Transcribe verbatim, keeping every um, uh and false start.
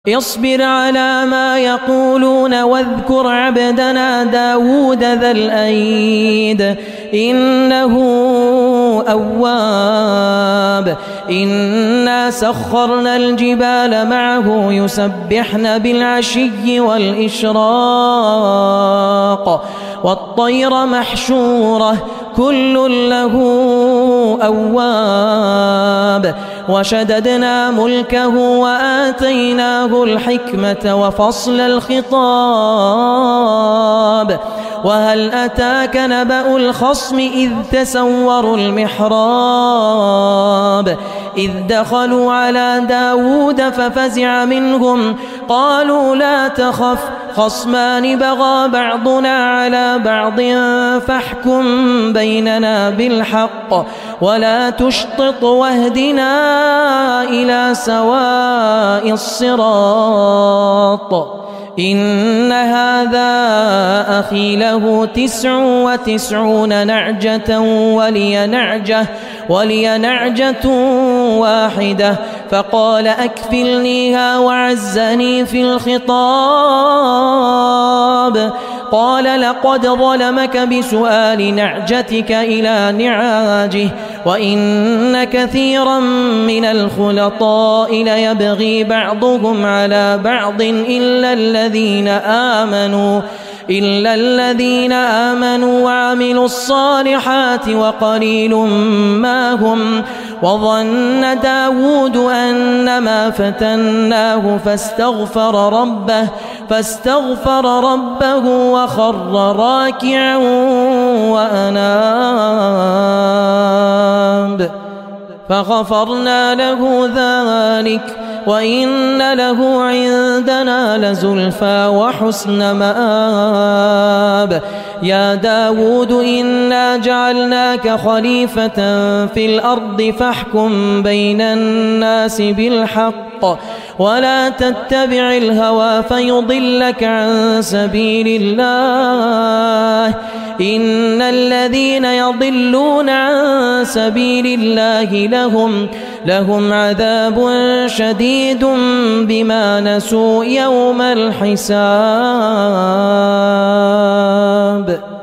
اصبر على ما يقولون واذكر عبدنا داود ذا الأيد إنه أواب. إنا سخرنا الجبال معه يسبحن بالعشي والإشراق والطير محشورة كل له أواب. وشددنا ملكه وآتيناه الحكمة وفصل الخطاب. وهل أتاك نبأ الخصم إذ تسوروا المحراب إذ دخلوا على داود ففزع منهم قالوا لا تخف خصمان بغى بعضنا على بعض فاحكم بيننا بالحق ولا تشطط واهدنا إلى سواء الصراط. إن هذا أخي له تسع وتسعون نعجة ولي نعجة, ولي نعجة واحدة فقال أكفلنيها وعزني في الخطاب. قال لقد ظلمك بسؤال نعجتك إلى نعاجه وإن كثيرا من الخلطاء ليبغي بعضهم على بعض إلا الذين آمنوا إلا الذين آمنوا وعملوا الصالحات وقليل ما هم. وظن داود أنما فتناه فاستغفر ربه فاستغفر ربه وخر راكعا وأناب فغفرنا له ذلك وإن له عندنا لزلفى وحسن مآب. يا داود إنا جعلناك خليفة في الأرض فاحكم بين الناس بالحق ولا تتبع الهوى فيضلك عن سبيل الله. إن الذين يضلون عن سبيل الله لهم لهم عذاب شديد بما نسوا يوم الحساب.